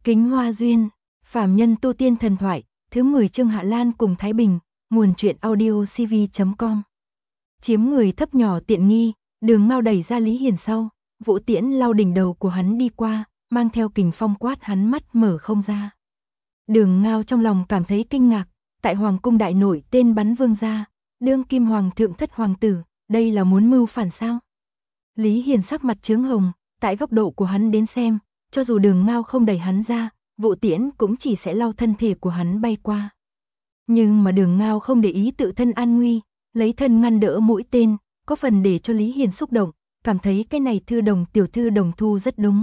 Kính Hoa Duyên, phàm nhân tu tiên thần thoại, thứ 10 chương Hạ Lan cùng Thái Bình, nguồn truyện audio cv.com. Chiếm người thấp nhỏ tiện nghi, Đường Mao đẩy ra Lý Hiền sau, Vũ Tiễn lau đỉnh đầu của hắn đi qua, mang theo kình phong quát hắn mắt mở không ra. Đường Mao trong lòng cảm thấy kinh ngạc, tại Hoàng cung đại nội tên bắn vương gia, đương kim hoàng thượng thất hoàng tử, đây là muốn mưu phản sao? Lý Hiền sắc mặt chướng hồng, tại góc độ của hắn đến xem, cho dù Đường Mao không đẩy hắn ra, Vũ Tiễn cũng chỉ sẽ lau thân thể của hắn bay qua. Nhưng mà Đường Mao không để ý tự thân an nguy, lấy thân ngăn đỡ mũi tên, có phần để cho Lý Hiền xúc động, cảm thấy cái này tiểu thư đồng thu rất đúng.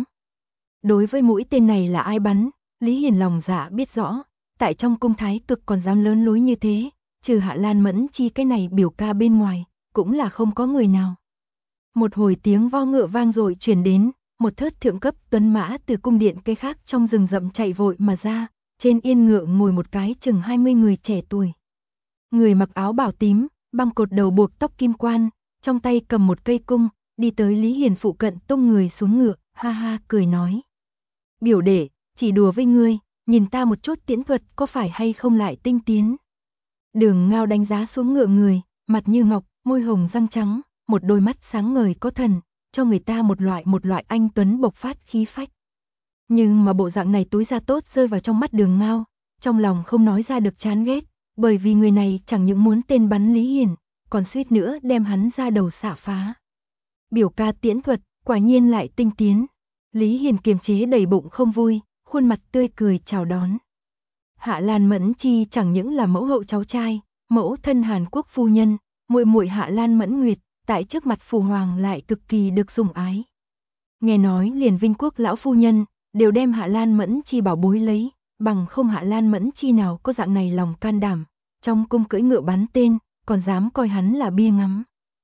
Đối với mũi tên này là ai bắn, Lý Hiền lòng dạ biết rõ, tại trong cung thái cực còn dám lớn lối như thế, trừ Hạ Lan Mẫn Chi cái này biểu ca bên ngoài, cũng là không có người nào. Một hồi tiếng vo ngựa vang dội truyền đến, một thớt thượng cấp tuấn mã từ cung điện cây khác trong rừng rậm chạy vội mà ra, trên yên ngựa ngồi một cái chừng 20 người trẻ tuổi. Người mặc áo bảo tím, băng cột đầu buộc tóc kim quan, trong tay cầm một cây cung, đi tới Lý Hiền phụ cận tung người xuống ngựa, ha ha cười nói. Biểu đệ, chỉ đùa với ngươi, nhìn ta một chút tiễn thuật có phải hay không lại tinh tiến. Đường Mao đánh giá xuống ngựa người, mặt như ngọc, môi hồng răng trắng, một đôi mắt sáng ngời có thần, cho người ta một loại anh tuấn bộc phát khí phách. Nhưng mà bộ dạng này túi ra tốt rơi vào trong mắt Đường Mao, trong lòng không nói ra được chán ghét, bởi vì người này chẳng những muốn tên bắn Lý Hiền, còn suýt nữa đem hắn ra đầu xả phá. Biểu ca tiễn thuật, quả nhiên lại tinh tiến. Lý Hiền kiềm chế đầy bụng không vui, khuôn mặt tươi cười chào đón. Hạ Lan Mẫn Chi chẳng những là mẫu hậu cháu trai, mẫu thân Hàn Quốc phu nhân, muội muội Hạ Lan Mẫn Nguyệt, tại trước mặt phụ hoàng lại cực kỳ được sủng ái. Nghe nói liền Vinh Quốc lão phu nhân đều đem Hạ Lan Mẫn Chi bảo bối lấy, bằng không Hạ Lan Mẫn Chi nào có dạng này lòng can đảm, trong cung cưỡi ngựa bắn tên, còn dám coi hắn là bia ngắm.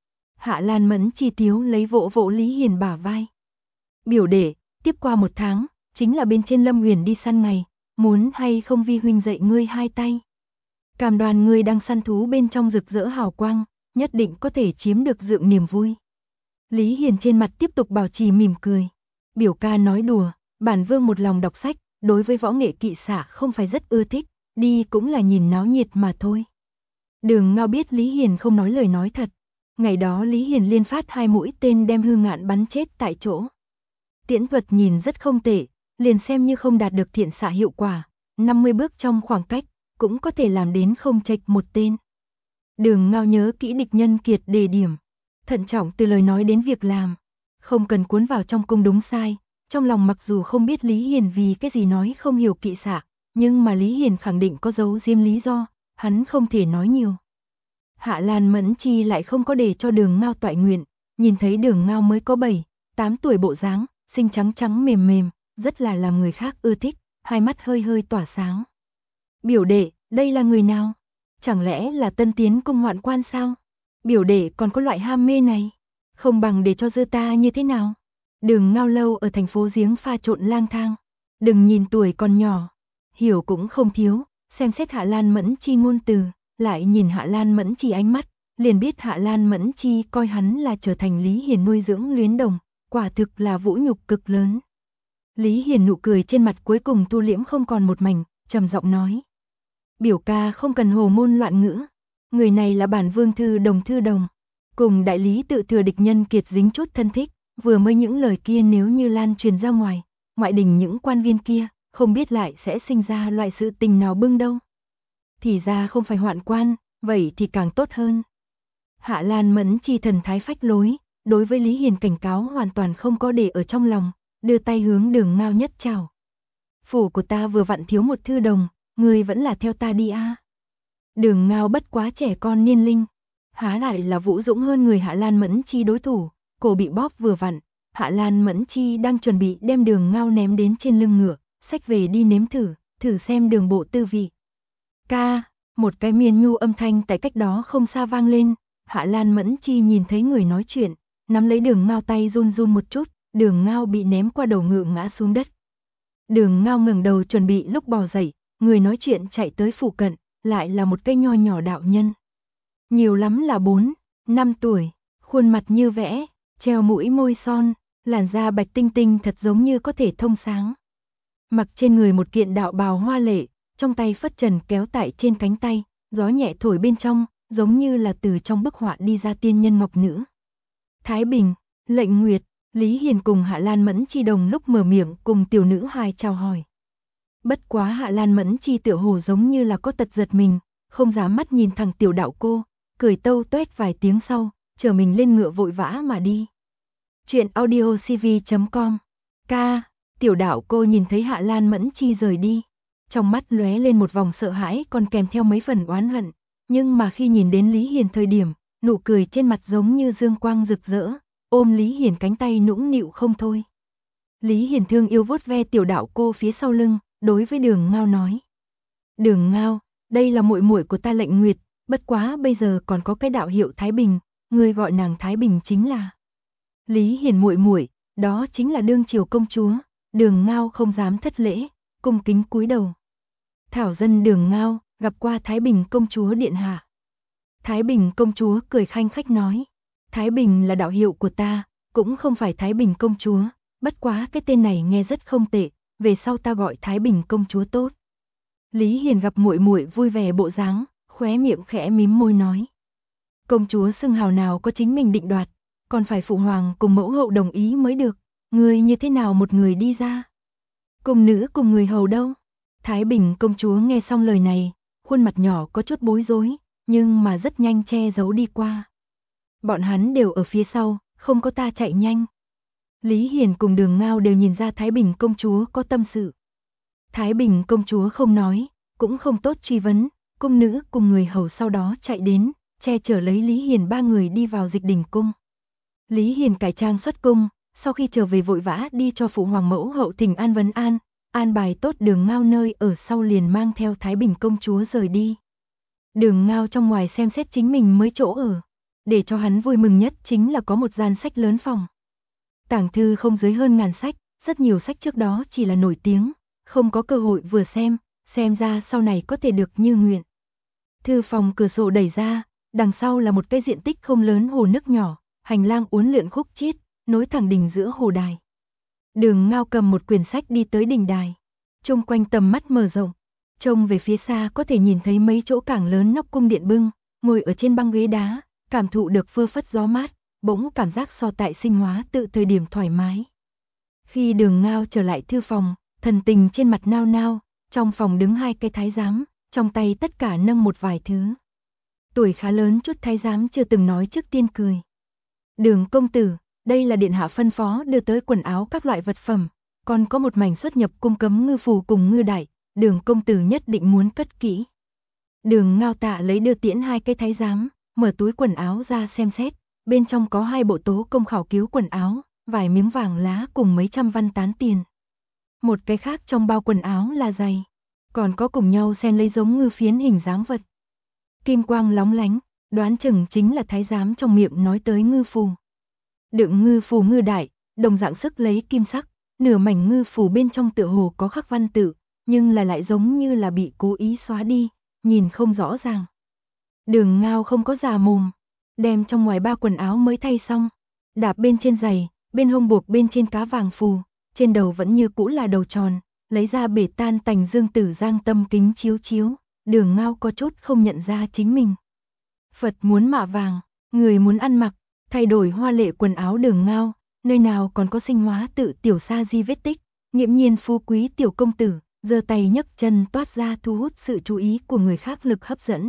Hạ Lan Mẫn Chi tiếu lấy vỗ vỗ Lý Hiền bả vai. Biểu đệ, tiếp qua 1 tháng, chính là bên trên Lâm Huyền đi săn ngày, muốn hay không vi huynh dạy ngươi 2 tay. Cam đoan ngươi đang săn thú bên trong rực rỡ hào quang, nhất định có thể chiếm được dượng niềm vui. Lý Hiền trên mặt tiếp tục bảo trì mỉm cười. Biểu ca nói đùa, bản vương một lòng đọc sách, đối với võ nghệ kỵ xạ không phải rất ưa thích, đi cũng là nhìn náo nhiệt mà thôi. Đường Mao biết Lý Hiền không nói lời nói thật. Ngày đó Lý Hiền liên phát 2 mũi tên đem Hư Ngạn bắn chết tại chỗ. Tiễn thuật nhìn rất không tệ, liền xem như không đạt được thiện xạ hiệu quả, 50 bước trong khoảng cách, cũng có thể làm đến không chệch một tên. Đường Mao nhớ kỹ địch nhân kiệt đề điểm, thận trọng từ lời nói đến việc làm, không cần cuốn vào trong cung đúng sai, trong lòng mặc dù không biết Lý Hiền vì cái gì nói không hiểu kỵ xạ, nhưng mà Lý Hiền khẳng định có giấu diêm lý do, hắn không thể nói nhiều. Hạ Lan Mẫn Chi lại không có để cho Đường Mao toại nguyện, nhìn thấy Đường Mao mới có 7-8 tuổi bộ dáng, xinh trắng trắng mềm mềm, rất là làm người khác ưa thích, hai mắt hơi hơi tỏa sáng. Biểu đệ, đây là người nào? Chẳng lẽ là tân tiến cung hoạn quan sao? Biểu đệ còn có loại ham mê này, không bằng để cho dư ta như thế nào? Đường Mao lâu ở thành phố giếng pha trộn lang thang, đừng nhìn tuổi còn nhỏ, hiểu cũng không thiếu, xem xét Hạ Lan Mẫn Chi ngôn từ, lại nhìn Hạ Lan Mẫn Chi ánh mắt, liền biết Hạ Lan Mẫn Chi coi hắn là trở thành Lý Hiền nuôi dưỡng luyến đồng, quả thực là vũ nhục cực lớn. Lý Hiền nụ cười trên mặt cuối cùng thu liễm không còn một mảnh, trầm giọng nói. Biểu ca không cần hồ ngôn loạn ngữ, người này là bản vương thư đồng, cùng đại lý tự thừa địch nhân kiệt dính chút thân thích, vừa mới những lời kia nếu như lan truyền ra ngoài, ngoại đình những quan viên kia, không biết lại sẽ sinh ra loại sự tình nào bưng đâu. Thì ra không phải hoạn quan, vậy thì càng tốt hơn. Hạ Lan Mẫn Chi thần thái phách lối, đối với Lý Hiền cảnh cáo hoàn toàn không có để ở trong lòng, đưa tay hướng Đường Mao nhất chào. Phủ của ta vừa vặn thiếu một thư đồng, ngươi vẫn là theo ta đi a. Đường Mao bất quá trẻ con niên linh, há lại là vũ dũng hơn người Hạ Lan Mẫn Chi đối thủ, cổ bị bóp vừa vặn, Hạ Lan Mẫn Chi đang chuẩn bị đem Đường Mao ném đến trên lưng ngựa, xách về đi nếm thử xem đường bộ tư vị. Ca, một cái miên nhu âm thanh tại cách đó không xa vang lên, Hạ Lan Mẫn Chi nhìn thấy người nói chuyện, nắm lấy Đường Mao tay run run một chút, Đường Mao bị ném qua đầu ngựa ngã xuống đất. Đường Mao ngẩng đầu chuẩn bị lúc bò dậy, người nói chuyện chạy tới phụ cận, lại là một cái nho nhỏ đạo nhân. Nhiều lắm là 4-5 tuổi, khuôn mặt như vẽ, treo mũi môi son, làn da bạch tinh tinh thật giống như có thể thông sáng. Mặc trên người một kiện đạo bào hoa lệ, trong tay phất trần kéo tại trên cánh tay, gió nhẹ thổi bên trong, giống như là từ trong bức họa đi ra tiên nhân ngọc nữ. Thái Bình, Lệnh Nguyệt, Lý Hiền cùng Hạ Lan Mẫn Chi đồng lúc mở miệng cùng tiểu nữ hài chào hỏi. Bất quá Hạ Lan Mẫn Chi tựa hồ giống như là có tật giật mình, không dám mắt nhìn thẳng tiểu đạo cô, cười tâu tuét vài tiếng sau, trở mình lên ngựa vội vã mà đi. Chuyện audio cv.com. Ca, tiểu đạo cô nhìn thấy Hạ Lan Mẫn Chi rời đi, trong mắt lóe lên một vòng sợ hãi còn kèm theo mấy phần oán hận, nhưng mà khi nhìn đến Lý Hiền thời điểm, nụ cười trên mặt giống như dương quang rực rỡ, ôm Lý Hiền cánh tay nũng nịu không thôi. Lý Hiền thương yêu vuốt ve tiểu đạo cô phía sau lưng, đối với Đường Ngao nói: "Đường Ngao, đây là muội muội của ta Lệnh Nguyệt, bất quá bây giờ còn có cái đạo hiệu Thái Bình, ngươi gọi nàng Thái Bình chính là." Lý Hiền muội muội, đó chính là đương triều công chúa. Đường Ngao không dám thất lễ, cung kính cúi đầu. Thảo dân Đường Ngao, gặp qua Thái Bình công chúa điện hạ. Thái Bình công chúa cười khanh khách nói: "Thái Bình là đạo hiệu của ta, cũng không phải Thái Bình công chúa, bất quá cái tên này nghe rất không tệ, về sau ta gọi Thái Bình công chúa tốt." Lý Hiền gặp muội muội vui vẻ bộ dáng, khóe miệng khẽ mím môi nói: "Công chúa xưng hào nào có chính mình định đoạt, còn phải phụ hoàng cùng mẫu hậu đồng ý mới được, ngươi như thế nào một người đi ra? Cung nữ cùng người hầu đâu?" Thái Bình công chúa nghe xong lời này, khuôn mặt nhỏ có chút bối rối, nhưng mà rất nhanh che giấu đi qua. "Bọn hắn đều ở phía sau, không có ta chạy nhanh." Lý Hiền cùng Đường Ngao đều nhìn ra Thái Bình công chúa có tâm sự. Thái Bình công chúa không nói, cũng không tốt truy vấn, cung nữ cùng người hầu sau đó chạy đến, che chở lấy Lý Hiền ba người đi vào Dịch Đình cung. Lý Hiền cải trang xuất cung, sau khi trở về vội vã đi cho phụ hoàng mẫu hậu thỉnh an vấn an bài tốt Đường Ngao nơi ở sau liền mang theo Thái Bình công chúa rời đi. Đường Ngao trong ngoài xem xét chính mình mới chỗ ở, để cho hắn vui mừng nhất chính là có một gian sách lớn phòng. Tàng thư không dưới hơn 1000 sách, rất nhiều sách trước đó chỉ là nổi tiếng, không có cơ hội vừa xem ra sau này có thể được như nguyện. Thư phòng cửa sổ đẩy ra, đằng sau là một cái diện tích không lớn hồ nước nhỏ, hành lang uốn lượn khúc chiết, nối thẳng đình giữa hồ đài. Đường Ngao cầm một quyển sách đi tới đình đài, chung quanh tầm mắt mở rộng, trông về phía xa có thể nhìn thấy mấy chỗ cảng lớn nóc cung điện bưng, ngồi ở trên băng ghế đá, cảm thụ được phơ phất gió mát, bỗng cảm giác so tại sinh hóa tự thời điểm thoải mái. Khi Đường Ngao trở lại thư phòng, thần tình trên mặt nao nao, trong phòng đứng hai cái thái giám, trong tay tất cả nâng một vài thứ. Tuổi khá lớn chút thái giám chưa từng nói trước tiên cười: "Đường công tử, đây là điện hạ phân phó đưa tới quần áo các loại vật phẩm, còn có một mảnh xuất nhập cung cấm ngư phù cùng ngư đại, Đường công tử nhất định muốn cất kỹ." Đường Ngao tạ lấy đưa tiễn hai cái thái giám, mở túi quần áo ra xem xét, bên trong có 2 bộ tố công khảo cứu quần áo, vài miếng vàng lá cùng mấy trăm văn tán tiền. Một cái khác trong bao quần áo là giày, còn có cùng nhau xen lấy giống ngư phiến hình dáng vật. Kim quang lóng lánh, đoán chừng chính là thái giám trong miệng nói tới ngư phù. Đựng ngư phù ngư đại, đồng dạng sức lấy kim sắc, nửa mảnh ngư phù bên trong tựa hồ có khắc văn tự, nhưng là lại giống như là bị cố ý xóa đi, nhìn không rõ ràng. Đường Ngao không có già mồm, đem trong ngoài ba quần áo mới thay xong, đạp bên trên giày, bên hông buộc bên trên cá vàng phù, trên đầu vẫn như cũ là đầu tròn, lấy ra bể tan tành dương tử giang tâm kính chiếu chiếu, Đường Ngao có chút không nhận ra chính mình. Phật muốn mạ vàng, người muốn ăn mặc, thay đổi hoa lệ quần áo Đường Ngao, nơi nào còn có sinh hóa tự tiểu sa di vết tích, nghiễm nhiên phú quý tiểu công tử, giơ tay nhấc chân toát ra thu hút sự chú ý của người khác lực hấp dẫn.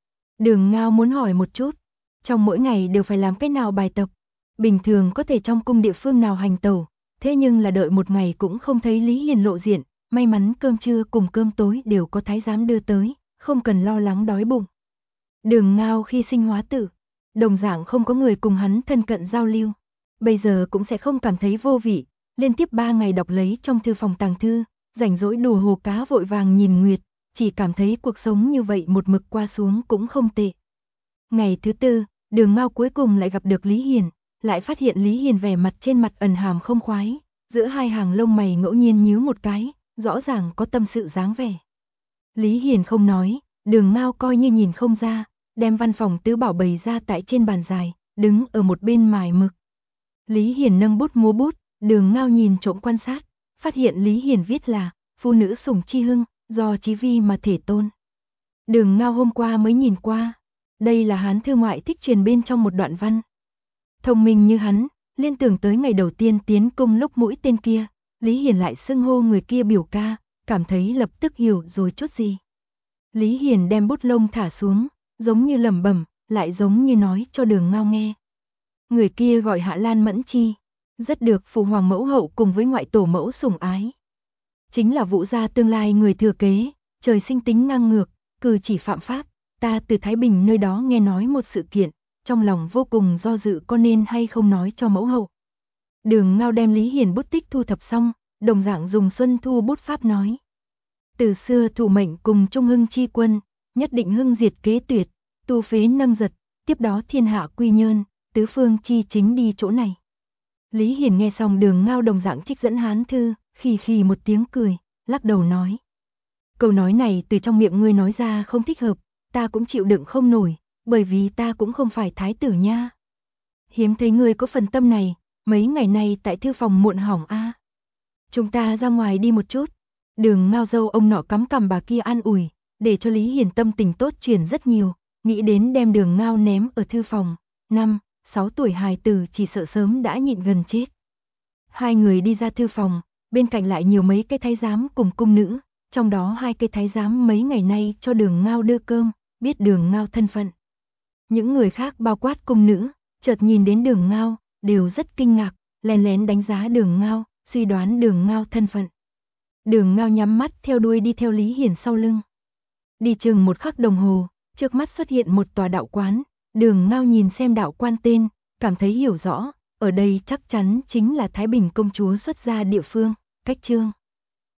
Đường Ngao muốn hỏi một chút, trong mỗi ngày đều phải làm cái nào bài tập, bình thường có thể trong cung địa phương nào hành tẩu, thế nhưng là đợi một ngày cũng không thấy Lý Hiền lộ diện, may mắn cơm trưa cùng cơm tối đều có thái giám đưa tới, không cần lo lắng đói bụng. Đường Ngao khi sinh hóa tử, đồng dạng không có người cùng hắn thân cận giao lưu, bây giờ cũng sẽ không cảm thấy vô vị, liên tiếp 3 ngày đọc lấy trong thư phòng tàng thư, rảnh rỗi đùa hồ cá vội vàng nhìn nguyệt, chỉ cảm thấy cuộc sống như vậy một mực qua xuống cũng không tệ. Ngày thứ 4, Đường Ngao cuối cùng lại gặp được Lý Hiền, lại phát hiện Lý Hiền vẻ mặt trên mặt ẩn hàm không khoái, giữa hai hàng lông mày ngẫu nhiên nhíu một cái, rõ ràng có tâm sự dáng vẻ. Lý Hiền không nói, Đường Ngao coi như nhìn không ra, đem văn phòng tứ bảo bày ra tại trên bàn dài, đứng ở một bên mài mực. Lý Hiền nâng bút múa bút, Đường Ngao nhìn trộm quan sát, phát hiện Lý Hiền viết là phụ nữ sủng chi hưng, do Chí Vi mà thể tôn. Đường Ngao hôm qua mới nhìn qua. Đây là Hán thư ngoại thích truyền bên trong một đoạn văn. Thông minh như hắn, liên tưởng tới ngày đầu tiên tiến cung lúc mũi tên kia, Lý Hiền lại xưng hô người kia biểu ca, cảm thấy lập tức hiểu rồi chút gì. Lý Hiền đem bút lông thả xuống, giống như lẩm bẩm, lại giống như nói cho Đường Ngao nghe. Người kia gọi Hạ Lan Mẫn Chi, rất được phụ hoàng mẫu hậu cùng với ngoại tổ mẫu sủng ái. Chính là Vũ gia tương lai người thừa kế, trời sinh tính ngang ngược, cử chỉ phạm pháp. Ta từ Thái Bình nơi đó nghe nói một sự kiện, trong lòng vô cùng do dự có nên hay không nói cho mẫu hậu. Đường Ngao đem Lý Hiền bút tích thu thập xong, đồng dạng dùng Xuân Thu bút pháp nói. Từ xưa thủ mệnh cùng Trung Hưng chi quân, nhất định hưng diệt kế tuyệt, tu phế nâng giật, tiếp đó thiên hạ quy nhơn, tứ phương chi chính đi chỗ này. Lý Hiền nghe xong Đường Ngao đồng dạng trích dẫn Hán thư, khì khì một tiếng cười, lắc đầu nói. Câu nói này từ trong miệng ngươi nói ra không thích hợp, ta cũng chịu đựng không nổi, bởi vì ta cũng không phải thái tử nha. Hiếm thấy ngươi có phần tâm này, mấy ngày nay tại thư phòng muộn hỏng a. Chúng ta ra ngoài đi một chút. Đường Ngao dâu ông nọ cắm cằm bà kia an ủi, để cho Lý Hiền tâm tình tốt chuyển rất nhiều, nghĩ đến đem Đường Ngao ném ở thư phòng. 5-6 tuổi hài tử chỉ sợ sớm đã nhịn gần chết. Hai người đi ra thư phòng, bên cạnh lại nhiều mấy cái thái giám cùng cung nữ, trong đó hai cái thái giám mấy ngày nay cho Đường Ngao đưa cơm, biết Đường Ngao thân phận. Những người khác bao quát cung nữ, chợt nhìn đến Đường Ngao, đều rất kinh ngạc, lén lén đánh giá Đường Ngao, suy đoán Đường Ngao thân phận. Đường Ngao nhắm mắt theo đuôi đi theo Lý Hiền sau lưng. Đi chừng một khắc đồng hồ, trước mắt xuất hiện một tòa đạo quán, Đường Ngao nhìn xem đạo quan tên, cảm thấy hiểu rõ, ở đây chắc chắn chính là Thái Bình công chúa xuất gia địa phương. Cách chương